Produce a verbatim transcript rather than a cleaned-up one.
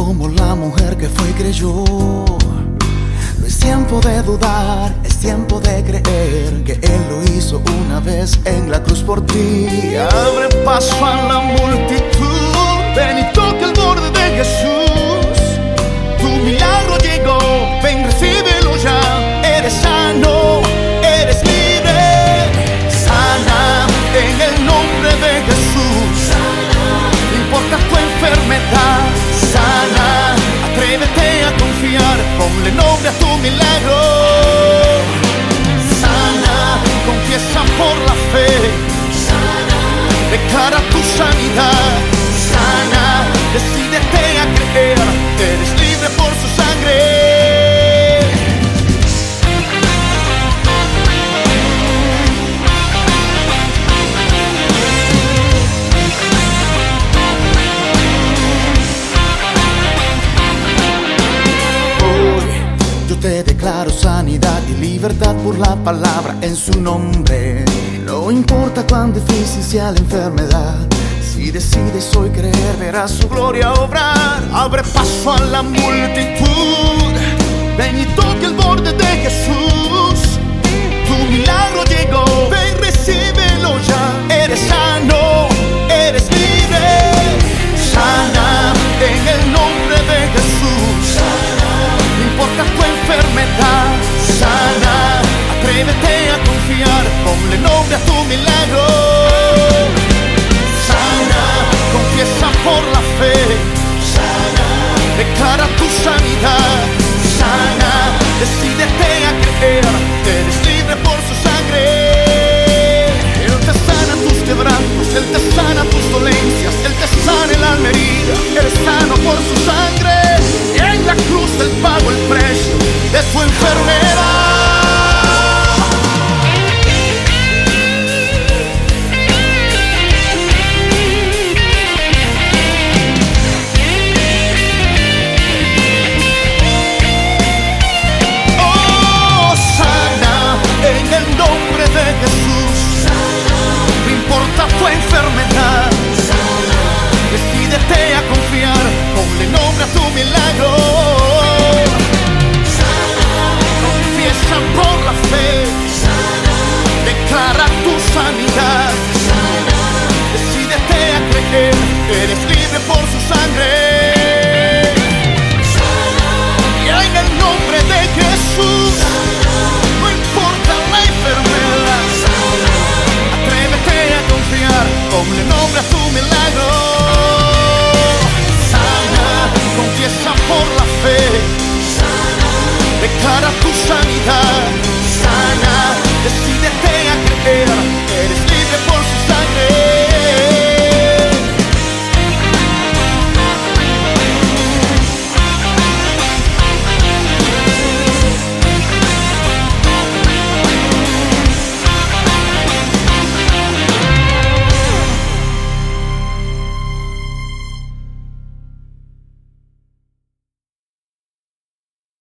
como la mujer que fue y creyó. No es tiempo de dudar, es tiempo de creer que Él lo hizo una vez en la cruz por ti. Abre paso a la multitud, ven y toca el borde de Jesús. Tu milagro llegó, ven, recíbelo ya. Eres sano, eres libre, sana en el nombre de Jesús. No importa tu enfermedad, sana, atrévete a confiar, ponle nombre a tu milagro. Sana, confiesa por la fe, sana, declara tu sanidad. Sana, decídete a creer, eres libre por su sangre. Te declaro sanidad y libertad por la palabra en su nombre. No importa cuán difícil sea la enfermedad, si decides hoy creer, verás su gloria obrar. Abre paso a la multitud, ven y toca el borde de Jesús. Tu milagro llegó, ven, recíbelo ya. Eres sano, eres libre, sana en el nombre de Jesús. No importa tu enfermedad, sana, atrévete a confiar, ponle nombre a tu milagro. Sana, confiesa por la fe, sana, declara tu sanidad. Sana, decídete a creer, eres libre por su sangre. Él te sana tus quebrantos, Él te sana tus dolencias, Él te sana el alma herida. Eres sano por su sangre. Y en la cruz Él pagó el precio de tu enfermedad. Oh, sana en el nombre de Jesús. No importa tu enfermedad, decídete a confiar, ponle nombre a tu milagro. Confiesa por la fe, declara tu sanidad. Decídete a creer, eres libre por su sangre. Y en el nombre de Jesús, no importa la enfermedad, atrévete a confiar, ponle nombre a tu milagro. Confiesa por la fe, sana, declara tu sanidad, sana,